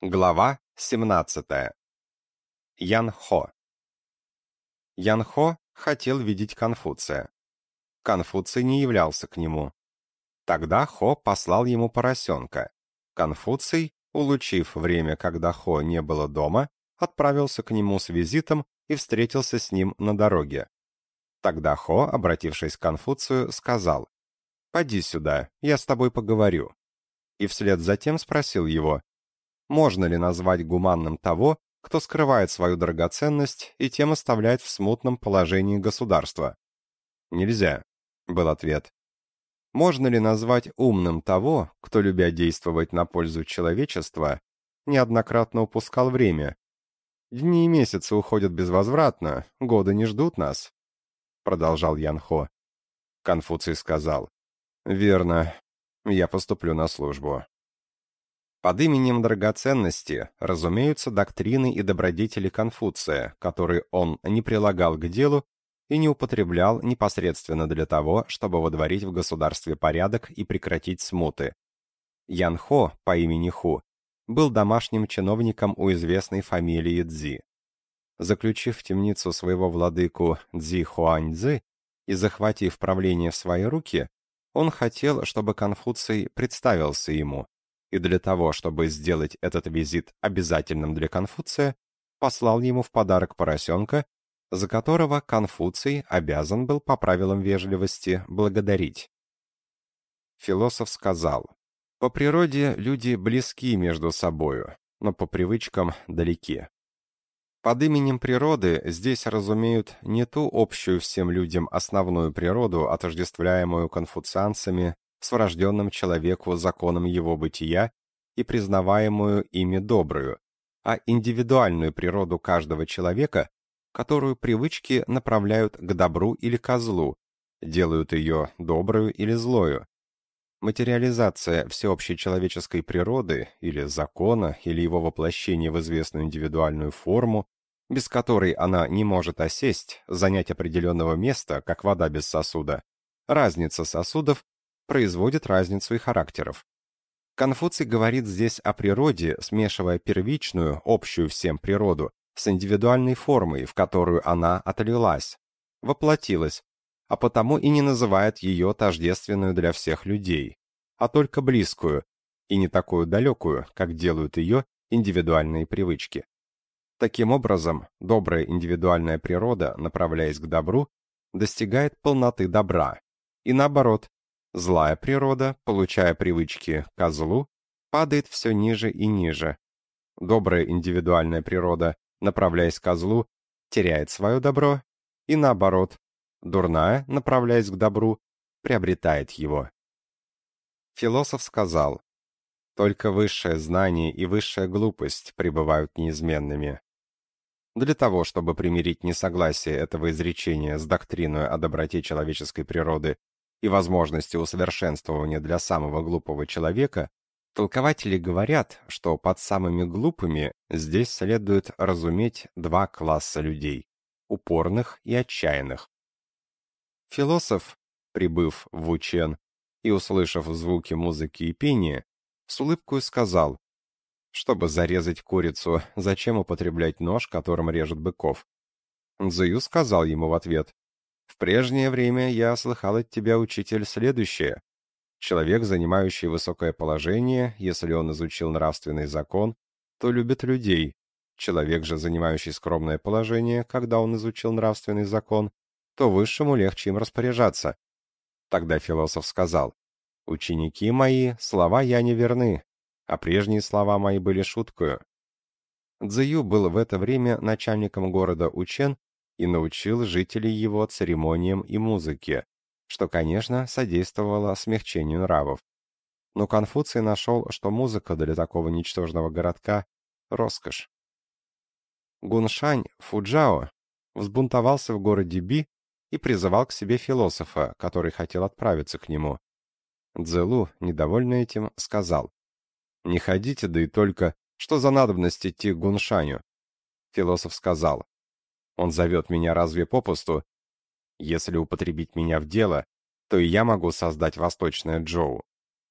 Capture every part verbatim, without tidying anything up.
Глава семнадцатая. Ян Хо. Ян Хо хотел видеть Конфуция. Конфуций не являлся к нему. Тогда Хо послал ему поросенка. Конфуций, улучив время, когда Хо не было дома, отправился к нему с визитом и встретился с ним на дороге. Тогда Хо, обратившись к Конфуцию, сказал: «Поди сюда, я с тобой поговорю». И вслед за тем спросил его: можно ли назвать гуманным того, кто скрывает свою драгоценность и тем оставляет в смутном положении государства? Нельзя, был ответ. Можно ли назвать умным того, кто, любя действовать на пользу человечества, неоднократно упускал время? Дни и месяцы уходят безвозвратно, годы не ждут нас, продолжал Ян Хо. Конфуций сказал: верно, я поступлю на службу. Под именем драгоценности разумеются доктрины и добродетели Конфуция, которые он не прилагал к делу и не употреблял непосредственно для того, чтобы водворить в государстве порядок и прекратить смуты. Ян Хо по имени Ху был домашним чиновником у известной фамилии Цзи. Заключив в темницу своего владыку Цзи Хуаньцзы и захватив правление в свои руки, он хотел, чтобы Конфуций представился ему, и для того, чтобы сделать этот визит обязательным для Конфуция, послал ему в подарок поросенка, за которого Конфуций обязан был по правилам вежливости благодарить. Философ сказал: «По природе люди близки между собою, но по привычкам далеки». Под именем природы здесь разумеют не ту общую всем людям основную природу, отождествляемую конфуцианцами с врожденным человеку законом его бытия и признаваемую ими добрую, а индивидуальную природу каждого человека, которую привычки направляют к добру или ко злу, делают ее добрую или злою. Материализация всеобщей человеческой природы или закона, или его воплощение в известную индивидуальную форму, без которой она не может осесть, занять определенного места, как вода без сосуда, разница сосудов производит разницу и характеров. Конфуций говорит здесь о природе, смешивая первичную, общую всем природу, с индивидуальной формой, в которую она отлилась, воплотилась, а потому и не называет ее тождественную для всех людей, а только близкую, и не такую далекую, как делают ее индивидуальные привычки. Таким образом, добрая индивидуальная природа, направляясь к добру, достигает полноты добра, и наоборот, злая природа, получая привычки ко злу, падает все ниже и ниже. Добрая индивидуальная природа, направляясь ко злу, теряет свое добро, и наоборот, дурная, направляясь к добру, приобретает его. Философ сказал: «Только высшее знание и высшая глупость пребывают неизменными». Для того, чтобы примирить несогласие этого изречения с доктриной о доброте человеческой природы и возможности усовершенствования для самого глупого человека, толкователи говорят, что под самыми глупыми здесь следует разуметь два класса людей – упорных и отчаянных. Философ, прибыв в Учен и услышав звуки музыки и пения, с улыбкой сказал: «Чтобы зарезать курицу, зачем употреблять нож, которым режут быков?» Цзю сказал ему в ответ: «В прежнее время я слыхал от тебя, учитель, следующее. Человек, занимающий высокое положение, если он изучил нравственный закон, то любит людей. Человек же, занимающий скромное положение, когда он изучил нравственный закон, то высшему легче им распоряжаться». Тогда философ сказал: «Ученики мои, слова я не верны, а прежние слова мои были шуткою». Цзю был в это время начальником города Учен и научил жителей его церемониям и музыке, что, конечно, содействовало смягчению нравов. Но Конфуций нашел, что музыка для такого ничтожного городка — роскошь. Гуншань Фуджао взбунтовался в городе Би и призывал к себе философа, который хотел отправиться к нему. Цзэлу, недовольный этим, сказал: «Не ходите, да и только, что за надобность идти к Гуншаню?» Философ сказал: «Он зовет меня разве попусту? Если употребить меня в дело, то и я могу создать восточное Джоу».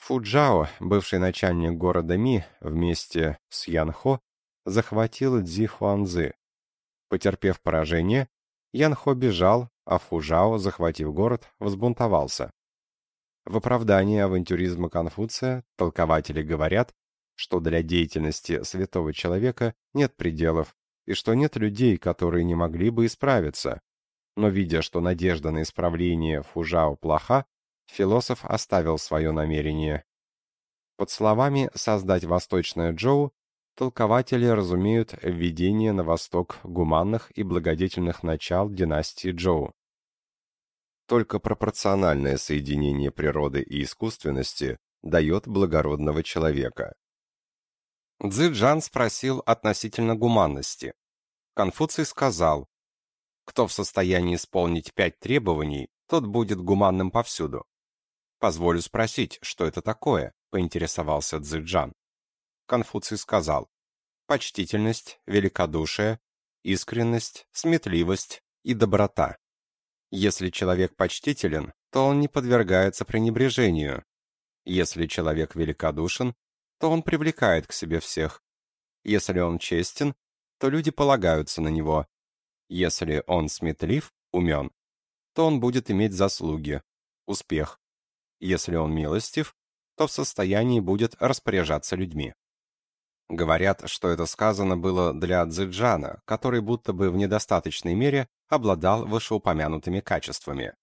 Фуджао, бывший начальник города Ми, вместе с Янхо захватил Цзи Хуанцзы. Потерпев поражение, Янхо бежал, а Фужао, захватив город, взбунтовался. В оправдании авантюризма Конфуция толкователи говорят, что для деятельности святого человека нет пределов, и что нет людей, которые не могли бы исправиться. Но видя, что надежда на исправление Фужао плоха, философ оставил свое намерение. Под словами «создать восточное Джоу» толкователи разумеют введение на восток гуманных и благодетельных начал династии Джоу. Только пропорциональное соединение природы и искусственности дает благородного человека. Цзы-Джан спросил относительно гуманности. Конфуций сказал: «Кто в состоянии исполнить пять требований, тот будет гуманным повсюду». «Позволю спросить, что это такое?» — поинтересовался Цзы-Джан. Конфуций сказал: «Почтительность, великодушие, искренность, сметливость и доброта. Если человек почтителен, то он не подвергается пренебрежению. Если человек великодушен, то он привлекает к себе всех. Если он честен, то люди полагаются на него. Если он сметлив, умен, то он будет иметь заслуги, успех. Если он милостив, то в состоянии будет распоряжаться людьми». Говорят, что это сказано было для Цзы-Джана, который будто бы в недостаточной мере обладал вышеупомянутыми качествами.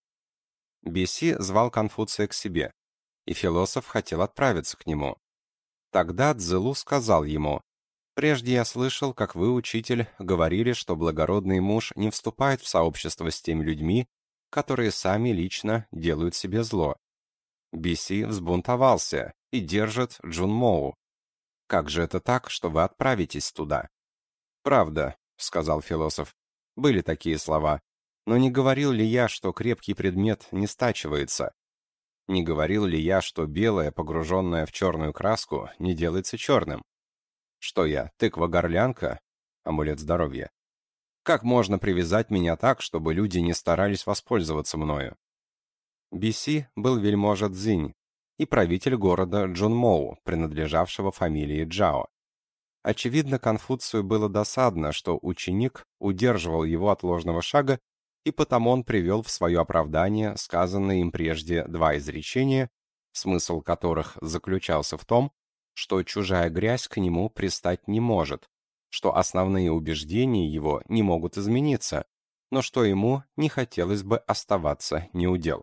Беси звал Конфуция к себе, и философ хотел отправиться к нему. Тогда Цзэлу сказал ему: «Прежде я слышал, как вы, учитель, говорили, что благородный муж не вступает в сообщество с теми людьми, которые сами лично делают себе зло». Беси взбунтовался и держит Джунмоу. «Как же это так, что вы отправитесь туда?» «Правда», — сказал философ, — «были такие слова. Но не говорил ли я, что крепкий предмет не стачивается? Не говорил ли я, что белое, погруженное в черную краску, не делается черным? Что я, тыква-горлянка? Амулет здоровья. Как можно привязать меня так, чтобы люди не старались воспользоваться мною?» Биси был вельможа Цзинь и правитель города Джунмоу, принадлежавшего фамилии Джао. Очевидно, Конфуцию было досадно, что ученик удерживал его от ложного шага, и потому он привел в свое оправдание сказанные им прежде два изречения, смысл которых заключался в том, что чужая грязь к нему пристать не может, что основные убеждения его не могут измениться, но что ему не хотелось бы оставаться неудел.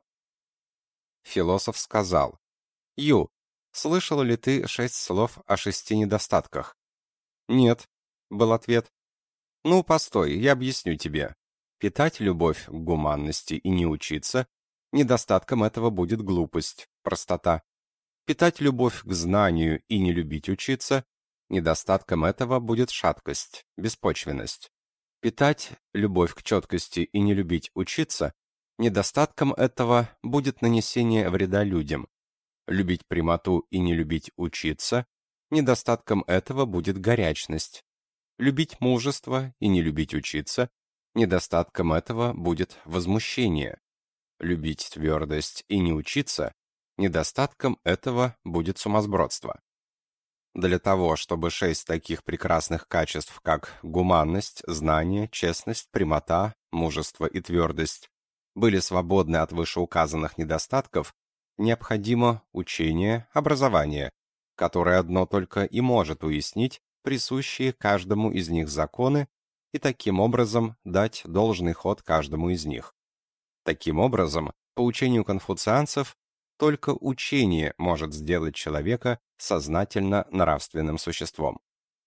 Философ сказал: «Ю, слышал ли ты шесть слов о шести недостатках?» «Нет», — был ответ. «Ну, постой, я объясню тебе. Питать любовь к гуманности и не учиться — недостатком этого будет глупость, простота. Питать любовь к знанию и не любить учиться — недостатком этого будет шаткость, беспочвенность. Питать любовь к четкости и не любить учиться — недостатком этого будет нанесение вреда людям. Любить прямоту и не любить учиться — недостатком этого будет горячность. Любить мужество и не любить учиться — недостатком этого будет возмущение. Любить твердость и не учиться — недостатком этого будет сумасбродство. Для того, чтобы шесть таких прекрасных качеств, как гуманность, знание, честность, прямота, мужество и твердость, были свободны от вышеуказанных недостатков, необходимо учение, образование, которое одно только и может уяснить присущие каждому из них законы и таким образом дать должный ход каждому из них. Таким образом, по учению конфуцианцев, только учение может сделать человека сознательно нравственным существом.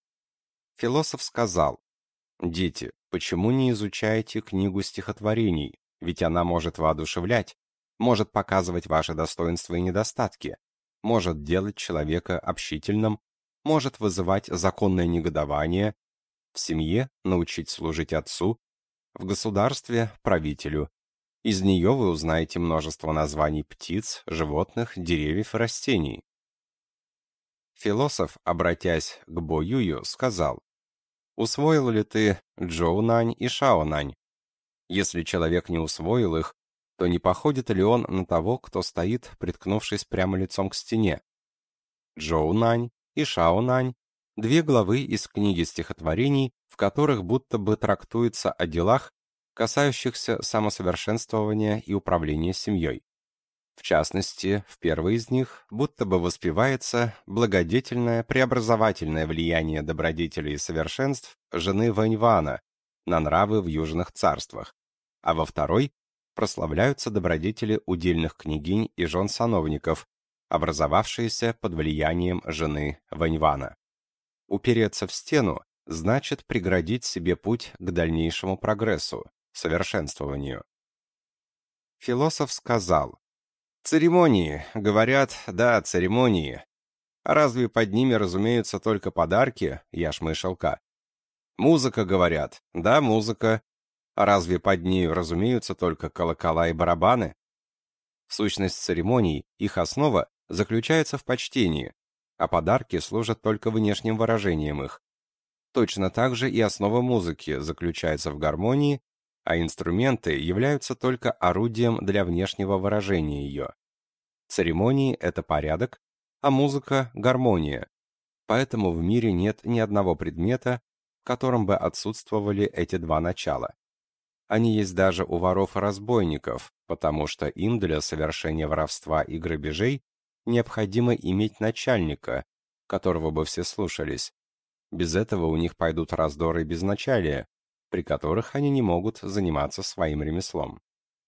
Философ сказал: «Дети, почему не изучаете книгу стихотворений, ведь она может воодушевлять, может показывать ваши достоинства и недостатки, может делать человека общительным, может вызывать законное негодование, в семье научить служить отцу, в государстве – правителю. Из нее вы узнаете множество названий птиц, животных, деревьев и растений». Философ, обратясь к Бо Юю, сказал: «Усвоил ли ты Джоу Нань и Шао Нань? Если человек не усвоил их, то не походит ли он на того, кто стоит, приткнувшись прямо лицом к стене? Джоу Нань и Шао Нань — две главы из книги стихотворений, в которых будто бы трактуется о делах, касающихся самосовершенствования и управления семьей. В частности, в первой из них будто бы воспевается благодетельное преобразовательное влияние добродетелей и совершенств жены Вэньвана на нравы в южных царствах, а во второй прославляются добродетели удельных княгинь и жен сановников, образовавшиеся под влиянием жены Вэньвана. Упереться в стену значит преградить себе путь к дальнейшему прогрессу, совершенствованию. Философ сказал: «Церемонии, говорят, да, церемонии. А разве под ними разумеются только подарки, яшмы и шелка? Музыка, говорят, да, музыка. А разве под нею разумеются только колокола и барабаны? Сущность церемоний, их основа, заключается в почтении, а подарки служат только внешним выражением их. Точно так же и основа музыки заключается в гармонии, а инструменты являются только орудием для внешнего выражения ее. Церемонии — это порядок, а музыка — гармония. Поэтому в мире нет ни одного предмета, в котором бы отсутствовали эти два начала. Они есть даже у воров и разбойников, потому что им для совершения воровства и грабежей необходимо иметь начальника, которого бы все слушались. Без этого у них пойдут раздоры и безначалия, при которых они не могут заниматься своим ремеслом.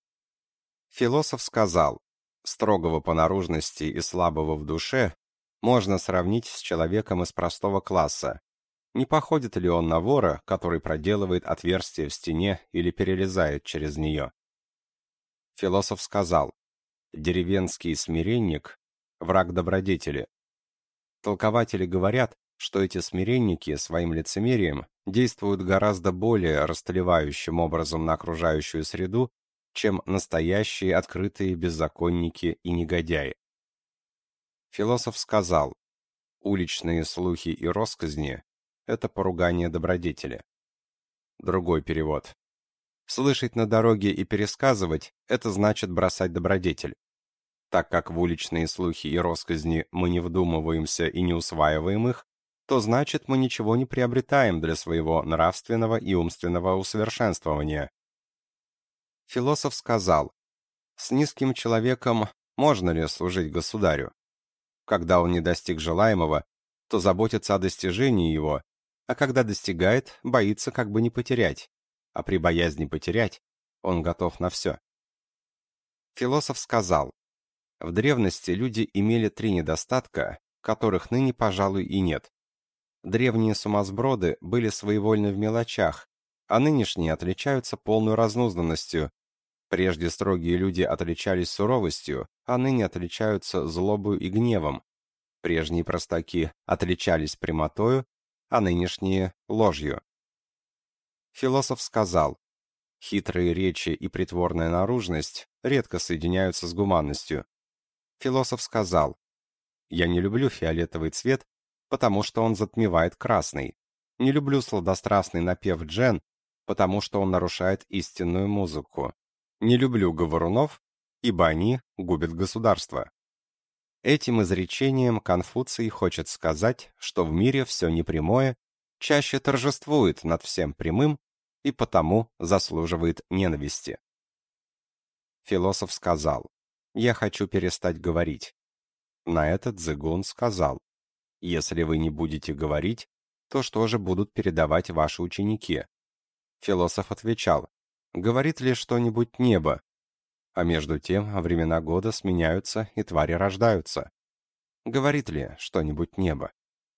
Философ сказал: строгого по наружности и слабого в душе можно сравнить с человеком из простого класса. Не походит ли он на вора, который проделывает отверстие в стене или перелезает через нее? Философ сказал: деревенский смиренник — враг добродетели. Толкователи говорят, что эти смиренники своим лицемерием действуют гораздо более растлевающим образом на окружающую среду, чем настоящие открытые беззаконники и негодяи. Философ сказал: уличные слухи и россказни — это поругание добродетели. Другой перевод: слышать на дороге и пересказывать — это значит бросать добродетель. Так как в уличные слухи и россказни мы не вдумываемся и не усваиваем их, то значит мы ничего не приобретаем для своего нравственного и умственного усовершенствования. Философ сказал: с низким человеком можно ли служить государю? Когда он не достиг желаемого, то заботится о достижении его, а когда достигает, боится как бы не потерять, а при боязни потерять он готов на все. Философ сказал: в древности люди имели три недостатка, которых ныне, пожалуй, и нет. Древние сумасброды были своевольны в мелочах, а нынешние отличаются полной разнузданностью. Прежде строгие люди отличались суровостью, а ныне отличаются злобою и гневом. Прежние простаки отличались прямотою, а нынешние — ложью. Философ сказал: хитрые речи и притворная наружность редко соединяются с гуманностью. Философ сказал: я не люблю фиолетовый цвет, потому что он затмевает красный. Не люблю сладострастный напев джен, потому что он нарушает истинную музыку. Не люблю говорунов, ибо они губят государство. Этим изречением Конфуций хочет сказать, что в мире все непрямое чаще торжествует над всем прямым и потому заслуживает ненависти. Философ сказал: я хочу перестать говорить. На это Цзыгун сказал: если вы не будете говорить, то что же будут передавать ваши ученики? Философ отвечал: говорит ли что-нибудь небо? А между тем времена года сменяются и твари рождаются. Говорит ли что-нибудь небо?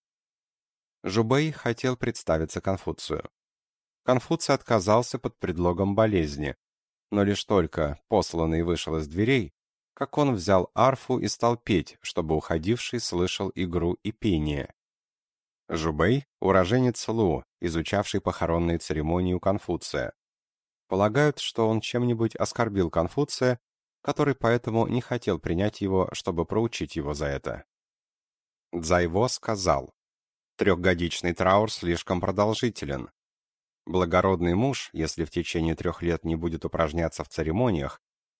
Жубэй хотел представиться Конфуцию. Конфуций отказался под предлогом болезни, но лишь только посланный вышел из дверей, как он взял арфу и стал петь, чтобы уходивший слышал игру и пение. Жубэй — уроженец Лу, изучавший похоронные церемонии у Конфуция. Полагают, что он чем-нибудь оскорбил Конфуция, который поэтому не хотел принять его, чтобы проучить его за это. Цзайво сказал: трехгодичный траур слишком продолжителен. Благородный муж, если в течение трех лет не будет упражняться в церемониях,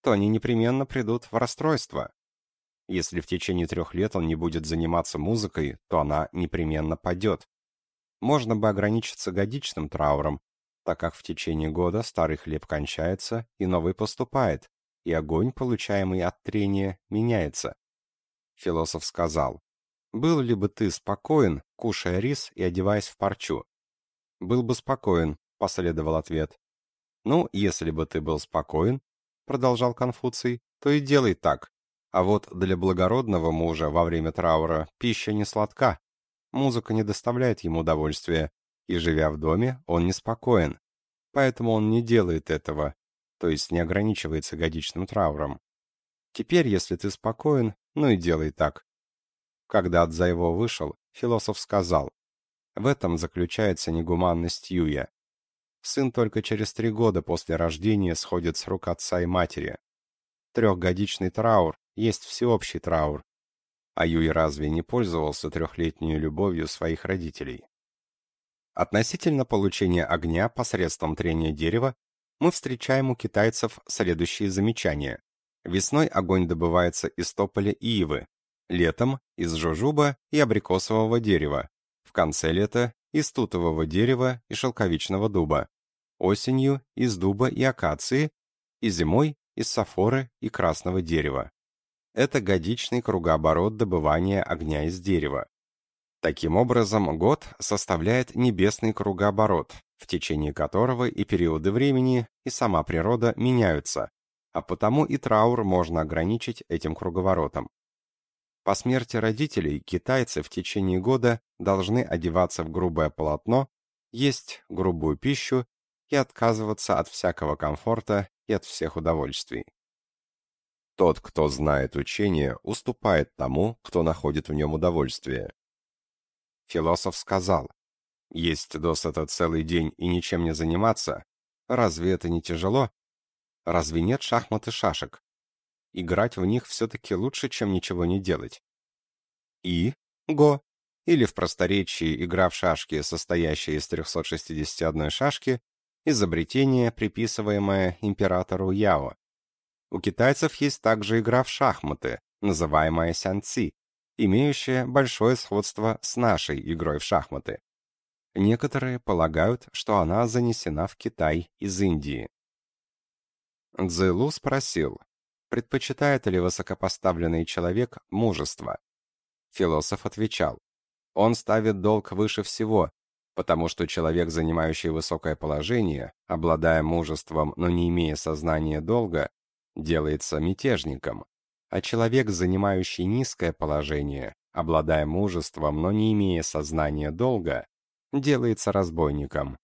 то они непременно придут в расстройство. Если в течение трех лет он не будет заниматься музыкой, то она непременно падет. Можно бы ограничиться годичным трауром, так как в течение года старый хлеб кончается и новый поступает, и огонь, получаемый от трения, меняется. Философ сказал: «Был ли бы ты спокоен, кушая рис и одеваясь в парчу?» «Был бы спокоен», — последовал ответ. «Ну, если бы ты был спокоен», — продолжал Конфуций, — «то и делай так. А вот для благородного мужа во время траура пища не сладка, музыка не доставляет ему удовольствия, и, живя в доме, он неспокоен. Поэтому он не делает этого, то есть не ограничивается годичным трауром. Теперь, если ты спокоен, ну и делай так». Когда Цзэйво вышел, философ сказал: «В этом заключается негуманность Юя. Сын только через три года после рождения сходит с рук отца и матери. Трехгодичный траур есть всеобщий траур. А Юй разве не пользовался трехлетней любовью своих родителей?» Относительно получения огня посредством трения дерева мы встречаем у китайцев следующие замечания. Весной огонь добывается из тополя и ивы, летом — из жожуба и абрикосового дерева, в конце лета — из тутового дерева и шелковичного дуба, осенью — из дуба и акации, и зимой — из сафоры и красного дерева. Это годичный кругооборот добывания огня из дерева. Таким образом, год составляет небесный кругооборот, в течение которого и периоды времени, и сама природа меняются, а потому и траур можно ограничить этим круговоротом. По смерти родителей китайцы в течение года должны одеваться в грубое полотно, есть грубую пищу и отказываться от всякого комфорта и от всех удовольствий. Тот, кто знает учение, уступает тому, кто находит в нем удовольствие. Философ сказал: «Есть досыта целый день и ничем не заниматься, разве это не тяжело? Разве нет шахмат и шашек? Играть в них все-таки лучше, чем ничего не делать. И, го, или в просторечии игра в шашки, состоящая из трёхсот шестидесяти одной шашки, изобретение, приписываемое императору Яо. У китайцев есть также игра в шахматы, называемая сянци, имеющая большое сходство с нашей игрой в шахматы. Некоторые полагают, что она занесена в Китай из Индии». Цзэлу спросил, предпочитает ли высокопоставленный человек мужество. Философ отвечал: «Он ставит долг выше всего, потому что человек, занимающий высокое положение, обладая мужеством, но не имея сознания долга, делается мятежником, а человек, занимающий низкое положение, обладая мужеством, но не имея сознания долга, делается разбойником».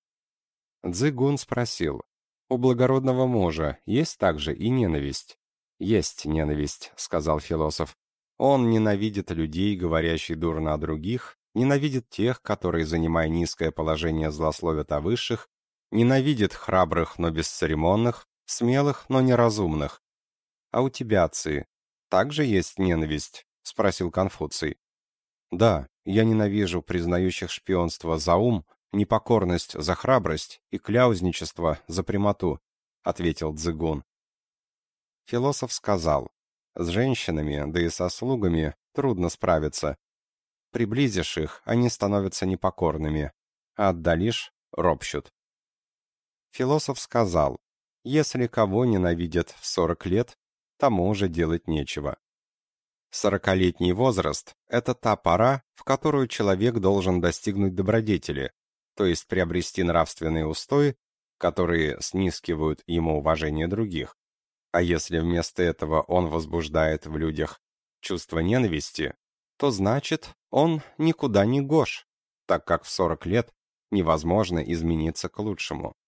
Цзыгун спросил: «У благородного мужа есть также и ненависть?» «Есть ненависть», — сказал философ. «Он ненавидит людей, говорящих дурно о других, ненавидит тех, которые, занимая низкое положение, злословят о высших, ненавидит храбрых, но бесцеремонных, смелых, но неразумных». «А у тебя, Ци, также есть ненависть?» — спросил Конфуций. «Да, я ненавижу признающих шпионство за ум, непокорность за храбрость и кляузничество за прямоту», — ответил Цзыгун. Философ сказал: «С женщинами, да и со слугами трудно справиться. Приблизишь их, они становятся непокорными, а отдалишь — ропщут». Философ сказал: «Если кого ненавидят в сорок лет, тому уже делать нечего». Сорокалетний возраст — это та пора, в которую человек должен достигнуть добродетели, то есть приобрести нравственные устои, которые снискивают ему уважение других. А если вместо этого он возбуждает в людях чувство ненависти, то значит, он никуда не гош, так как в сорок лет невозможно измениться к лучшему.